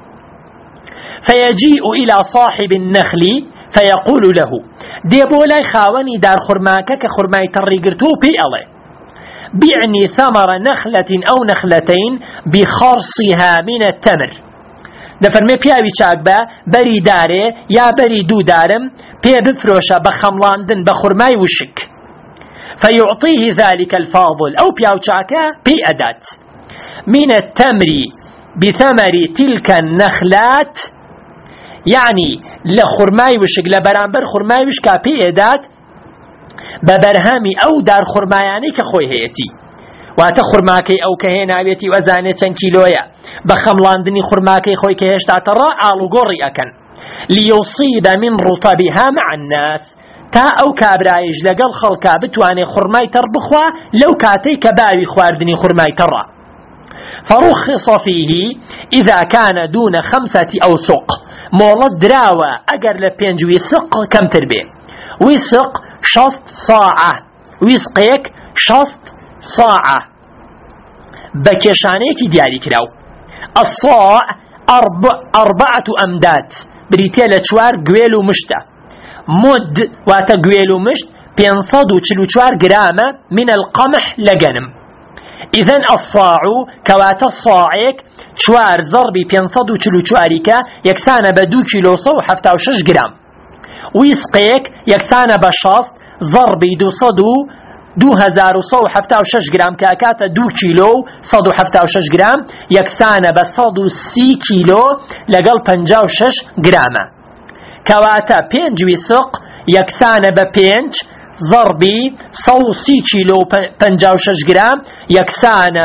فيجيء إلى صاحب النخل فيقول له ديبولاي خاوني دار خرماك كخرماي تريقرتو بي ألي بعني ثمر نخلة أو نخلتين بخرصها من التمر دفرمي بياوي چاكبا بري داري يا بري دو دارم بي بفروشا بخملاندن بخرماي وشك فيعطيه ذلك الفاضل أو بياو چاكا بي أدات من التمر بثمر تلك النخلات يعني لخرماي وشك لبرانبر خرماي وشكا بي أدات ببرهامي أو دار خرماياني كخوي هيتي واتا خرماكي أو كهيناويتي وزاني چن كيلويا بخملاندني خرماكي خوي كهشتا ترى آلو قوري أكن ليصيب من رطبها مع الناس تا أو كابرايج لقل خلقا بتواني خرماي تربخوا لو كاتي كباوي خواردني خرماي ترى فرخص فيه إذا كان دون 5 أوسق مولد دراوة أجر لبينج ويسق كم تربيه ويسق شصت صاعة ويسقيك شصت صاعة بكشانيكي ديالي كراو الصاع 4 أمداد بريتيلة شوار قويلو مشتا مد واتا قويلو مشت 544 جرام من القمح لجنم إذن الصاع كوات الصاعك شوار ضربي 544 يكسان بدو كيلو صو 76 جرام ويسقيك يكسان بشاص ضربي 2176 جرام كاكاتا 2 كيلو 176 جرام يكسان ب130 كيلو لقل 56 جرام كواتا 5 ويسق يكسان ب5 ضربي 130 كيلو 56 جرام يكسان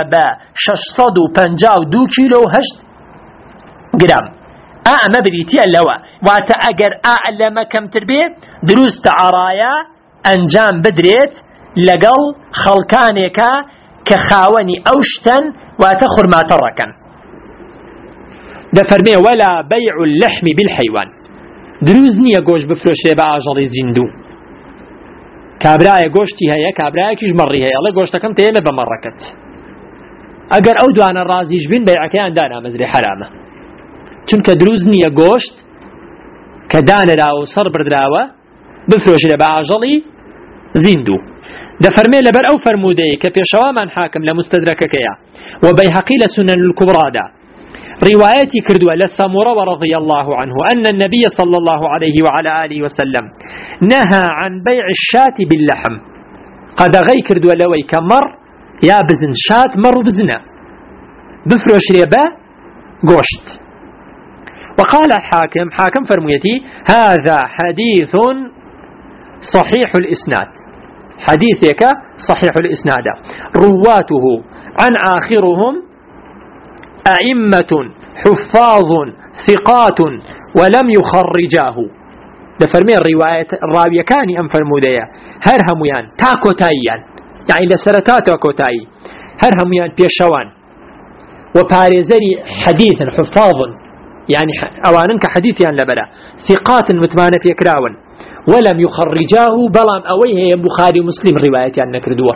ب652 كيلو 8 جرام أما بريتي اللواء واتا أجر أعلم كم تربيه دروس عرايا أنجام بدريت لقل خلقانك كخاوني أوشتن واتخر ما تركن دفرمي ولا بيع اللحم بالحيوان دروزني يقوش بفروش بعجل زندو كابرايا قوشتي هيا كابرايا كيش مري هيا الله قوشتكم تيمة بمركت أجر أو دوانا الرازيج بين بيعكيان دانا مزري حرامة چونك دروزني يقوشت كدانا راو صر بردراوة بفروش بعجلي زندو دفرمي لبر أو فرمودي كبيشوا من حاكم لمستدرككيا وبيهقي لسنن الكبرى دا روايتي كردوا للسامورة رضي الله عنه أن النبي صلى الله عليه وعلى آله وسلم نهى عن بيع الشاة باللحم قد غي كردوا لوي كمر يا بزن شات مر بزنا بفروش ريبا قوشت وقال حاكم فرميتي هذا حديث صحيح الإسناد حديثك صحيح الإسناد رواته عن آخرهم أئمة حفاظ ثقات ولم يخرجاه لفرمي الرواية الراوية كان أم فرمودية هرهميان تاكوتايان يعني لسرتات وكوتاي هرهميان بيشوان وباريزري حديثا حفاظ يعني أوانن كحديثيان لبلا ثقات متمانة يكراون ولم يخرجاه بلام أويه بخاري مسلم رواية عن نكردوه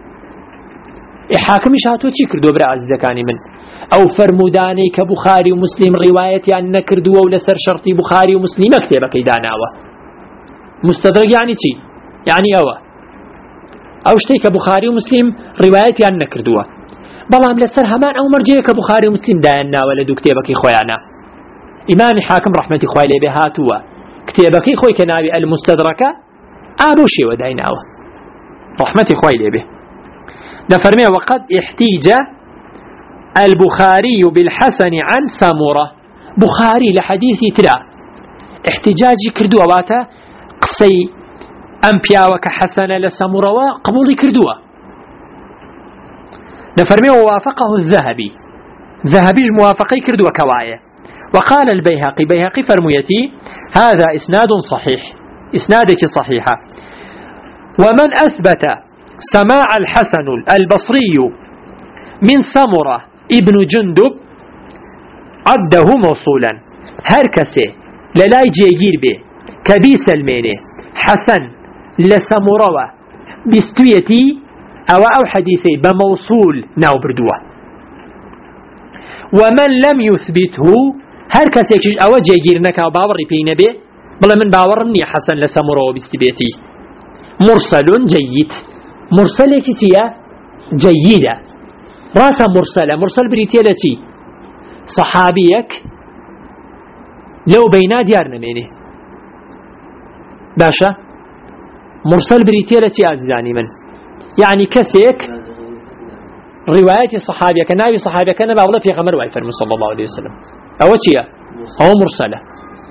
حاكم شاتو چی کردو برا عزیزکانی من او فرمودانی که بخاری و مسلم روایتی عن نکردو و لسر شرطی بخاری و مسلم اکتبه که داناوه مستدرک یعنی چی؟ یعنی او شتی که بخاری و مسلم روایتی عن نکردوه بلام لسر همان او مرجعه که بخاری و مسلم داناوه لدو کتبه که خویانا امام حاکم رحمتی خواه لیبه هاتوه کتبه که خوی کناوی المستدرکه آبوشی و داناوه رحمتی خواه لیبه نفرمي وقد احتيج البخاري بالحسن عن سمرة بخاري لحديث ترى احتجاجي كردوا واتا قصي أمبيا وكحسن لسمرة وقبولي كردوا نفرمي ووافقه الذهبي ذهبي موافقي كردوا كواية وقال البيهقي فرميتي هذا إسناد صحيح إسنادك صحيحة ومن أثبت سماع الحسن البصري من سمرة ابن جندب عده موصولا هركسي للاي جيجير به كبيس الميني حسن لسمرة بستويتي أو حديثي بموصول ناو بردوه ومن لم يثبته هركسي أو جيجير نكا باوري بين به بلا من باورني حسن لسمرة بستويتي مرسل جيد مرسل كتيا جيدة راسا مرسل بريتيلتي صحابيك لو بينا ديار نميني باشا مرسل بريتيلتي أجزاني من يعني كسيك رواية صحابيك ناوي صحابيك أنا بأولا في غمر وعيفر صلى الله عليه وسلم أو تيا هو مرسلة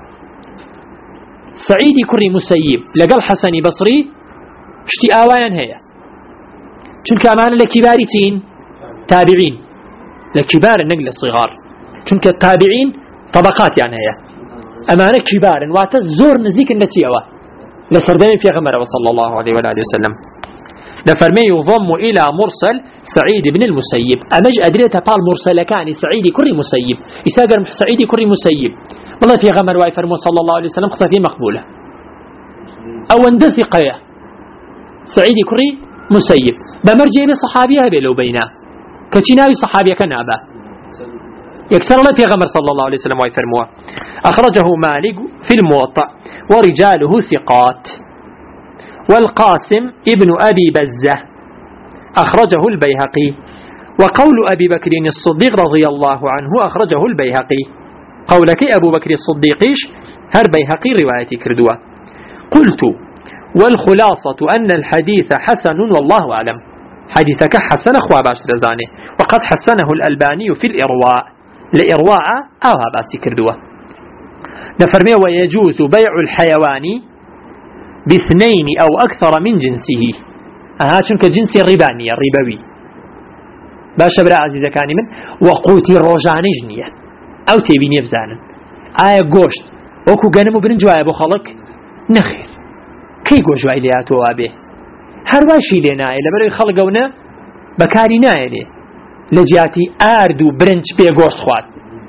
سعيدي كري مسيب لقل حسني بصري اشتي آوانا هي چونك أمانة لكباري تين تابعين لكبار النقل الصغار چونك التابعين طبقات يعني هي أمانة كبار واتا زور نزيك النتي أوا لسردين في غمر صلى الله عليه وآله وسلم لفرمي يضم إلى مرسل سعيد بن المسيب أمج أدريت بال مرسل كان سعيد كري مسيب يساقر سعيد كري مسيب والله في غمر وآله صلى الله عليه وسلم قصة مقبولة أو اندثقية سعيد كري مسيب بمرجع لصحابيها بلو بينا كتناوي صحابيها كنابا يكسر الله في غمر صلى الله عليه وسلم ويفرموه أخرجه مالك في الموطأ ورجاله ثقات والقاسم ابن أبي بزة أخرجه البيهقي وقول أبي بكر الصديق رضي الله عنه أخرجه البيهقي قولك أبو بكر الصديقيش هر بيهقي روايتي كردوه قلت والخلاصة أن الحديث حسن والله أعلم حديثك حسن أخوة باش رزانه وقد حسنه الألباني في الإرواء لإرواء أوها باسي كردوه نفرمي ويجوز بيع الحيوان باثنين أو أكثر من جنسه چونك جنس الرباني الربوي باشا برا عزيزة كاني من وقوتي روجاني جنية أو تيبيني بزانا آية قوشت وكو قنمو برنجو آية بو خلق نخير كي قوشو عيلياتو آبه هرواشي لنا إلا برای خلقونا بكاري نايني لجياتي آردو برنج بي قوشت خوات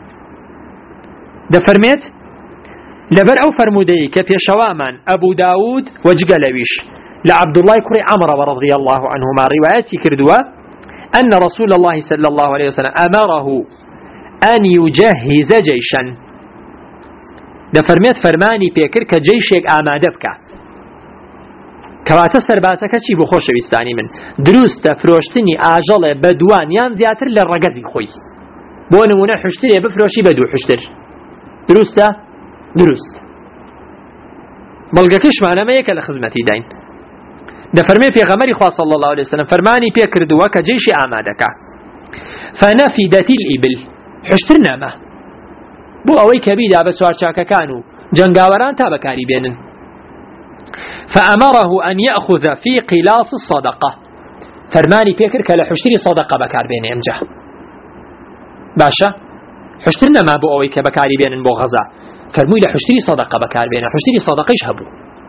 ده فرميت لبر أو فرمودي كفي شوامان أبو داود وجقلويش لعبد الله كري عمر رضي الله عنهما رواياتي كردوا أن رسول الله صلى الله عليه وسلم أمره أن يجهز جيشا ده فرميت فرماني بيكر كجيشك آمادبك كواتا سرباسك چی بو خۆشەویستانی من دروستە فرۆشتنی ئاژەڵێ بە دوان یان زیاتر لە ڕەگەزی خۆی بۆ نمونە حشترێ بفرۆشی بە دوو حشتر دروستە دروست بەڵگەکەشمانەمە یەکە لە خزمەتی داین دەفەرمێ پێغەمبەری خوا صلی الله عليه وسلم فەرمانی پێ کردووە کە جێشی ئامادەکە فنەفیدەت الئیبل حشتر نامە بۆ ئەوەی کە بیدا بە سوارچاکەکان و جەنگاوەران تا بەکاری بێنن فأمره أن يأخذ في قلاص الصدقة فرماني بيكر كلا حشتري صدقة بكار بين أمجه باشا حشترنا ما بو أوي كبكاري بين بو غزا فرموي لحشتري صدقة بكار بين حشتري صدقة يشهبو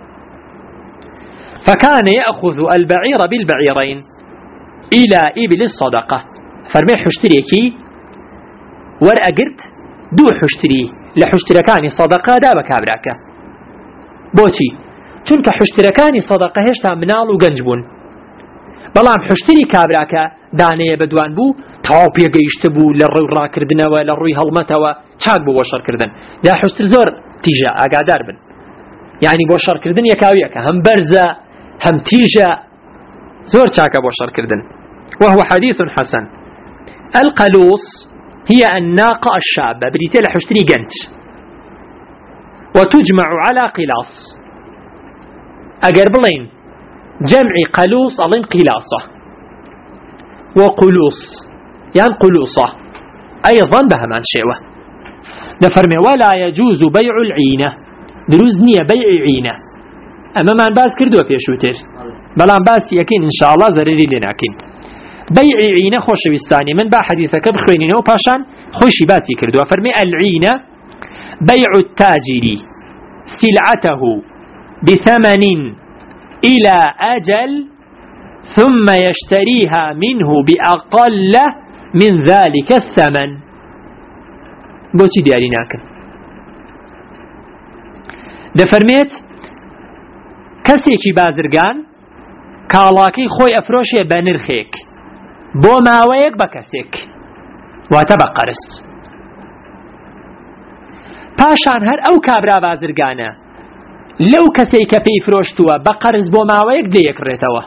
فكان يأخذ البعير بالبعيرين إلى إبل الصدقة فرمي حشتريكي ورأقرت دو حشتري لحشتركاني صدقة دا بكابراك بوتي چونکە حشتەکانی سەدەقە هێشتا مناڵ و گەنج بوون بەڵام حشتری کابراکە دانەیە بەدوان بوو تەواو پێگەیشتە بوو لە ڕێی ڕاکردنەوە لە ڕووی هەڵمەتەوە چاک بوو بۆ شەڕکردن دا حشتر زۆر تیژە ئاگادار بن یعنی بۆ شەڕکردن یەکاویەکە هەم بەرزە هەم تیژە زۆر چاکە بۆ شەڕکردن وهو حديث حسن القلوص هي الناقة الشابة بريتي لحشتري جنت وتجمع على قلاص أجر بلين جمع قلوص ألين قلاصة وقلوص يعني قلوصة أيضا بهمان شيوة دفرمي ولا يجوز بيع العينة دروزنية بيع عينة أما من باس كردوا في شوتر بلان باس يكين إن شاء الله زريري لناكين بيع عينة خوش بستاني من با حديثك بخوينينه وباشان خوشي باسي كردوا فرمي العينة بيع التاجر سلعته بثمن إلى أجل ثم يشتريها منه بأقل من ذلك الثمن بوشي دياري ناكن دفرميت كسيكي بازرگان كالاكي خوي افروشي بنرخيك بو ماويك بكسيك واتبا قرس پاشان هر او كابرا بازرگانه لو كسيك في فروشتوا بقرس بو ماويك ديك ريتوا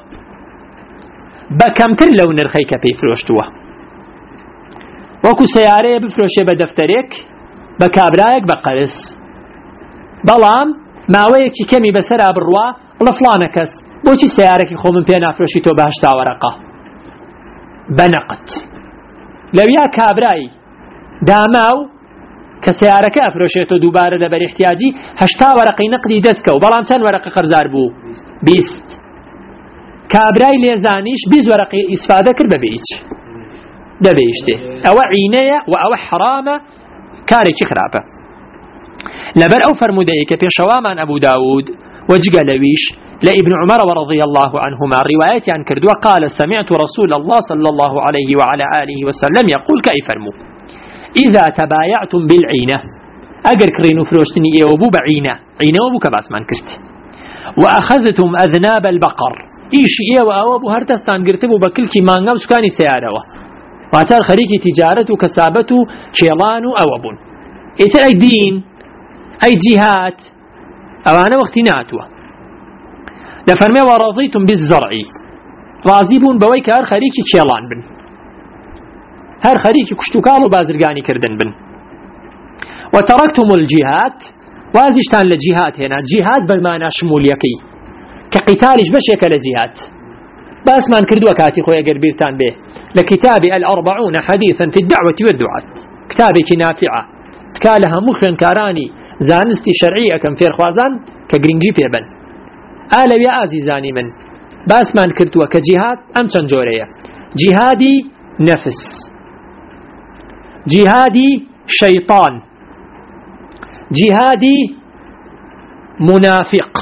بكمتر لو نرخيك في فروشتوا وكو سيارة بفروشي بدفتريك بكابرايك بقرس بلام ماويكي كمي بسرا بروا لفلانة كس بوچي سياركي خو من بينا فروشي تو بهشتا ورقة بنقد لو يا كابراي داماو كسيارك افروشي تو دوباره لبر احتياجي هشتا ورقي نقدي دسكو بلام چند ورقة خرزار بو 20 كابراي ليزانيش 20 ورقي استفادة كر ببيج دبيشته او عينية او حرامة كاري خرابة لبر او فرموديك في شوامان ابو داود وجقلويش لابن عمر ورضي الله عنهما روايات عن كردوا قال سمعت رسول الله صلى الله عليه وعلى آله وسلم يقول كيف فرمو إذا تبايعتم بالعينة أجر كرينو فروشتني إيوبو بعينة عينة وبو كباس من كرت وأخذتم أذناب البقر إيش إيو أوبو هرتستان قرتبو بكل كي مانغاو سكاني سيارة واتار خريكي تجارة كسابة شيلان أوبون إثر أي دين أي جهات أوانا وقتناتوا لفرمي ورضيتم بالزرع راضيبون بويك هر خريكي شيلان بن هر خريكي كشتوكالو بازرگاني كردن بن وتركتم الجهات وازشتان لجهات هنا جهات بالمعنى شموليكي كقتالش بشيك لجهات بس ما نكردوا كاتي خويا قربيرتان به لكتاب 40 حديثا في الدعوة والدعاة كتابك نافعة تكالها مخرن كاراني زانستي شرعية كم فير خوازان كجرينجي بيبن آلو يا عزيزاني من بس ما نكردوا كجهاد أم تنجورية جهادي نفس جهادي شيطان جهادي منافق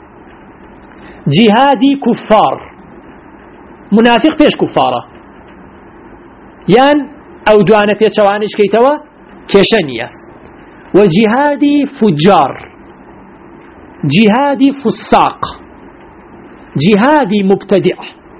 جهادي كفار منافق فيش كفارة يان أو دوانا في شوانش كيتوا كشنية وجهادي فجار جهادي فساق جهادي مبتدع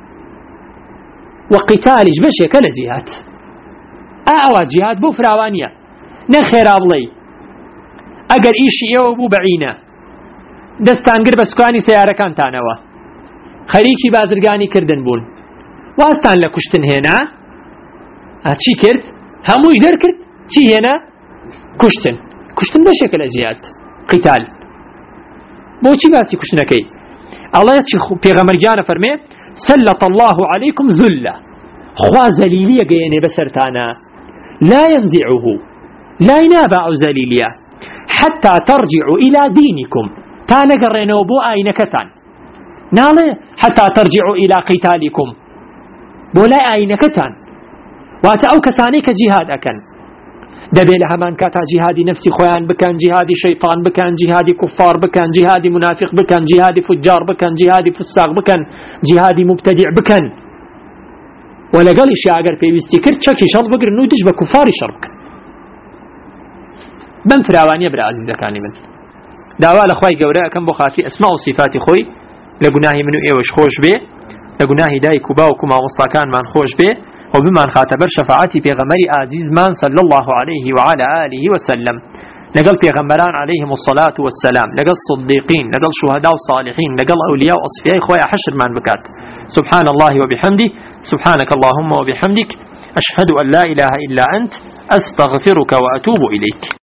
وقتالش بشي كلا جهاد أعوى جهاد بو فراوانية نخير أبلي أقر إيشي إيو بو بعينة دستانقر بسكواني سيارة كان تانوا خريكي بازرگاني كردن بون واستان لكشتن هنا چی کرد هموی در کرد چی هنا کشتن بشکل جهاد قتال بو چی باسی کشتنکی الله چی پیغمبرجان فرمه سلط الله عليكم ذلة خوا ذليلية قيني بسرتانا لا ينزعه لا ينابع ذليلية حتى ترجعوا إلى دينكم تانا قرينو بو آينكتان نالي حتى ترجعوا إلى قتالكم بو لا آينكتان واتا او كساني كجهاد اكن دبي لهمان كاتا جهادي نفسي خوان بكان جهادي شيطان بكان جهادي كفار بكان جهادي منافق بكان جهادي فجار بكان جهادي فساق بكان جهادي مبتدع بكان ولا قال شي اگر بيوستي كرت شكي شل بقر نودج بكفار شرك بن فراوانيه بر عزيز كاني من داوا لاخوي غورا كان بخاتي اسماء وصفات خوي لغناهي منو ايوش خوش به لغناهي داي كوبا وكما مستكان من خوش به وبمان خاتبر شفاعتي بيغمري عزيز مان صلى الله عليه وعلى آله وسلم لقل بيغمران عليهم الصلاة والسلام لقل صديقين لقل شهداء وصالحين لقل أولياء وأصفياء خويا حشر من بكات سبحان الله وبحمده سبحانك اللهم وبحمدك أشهد أن لا إله إلا أنت أستغفرك وأتوب إليك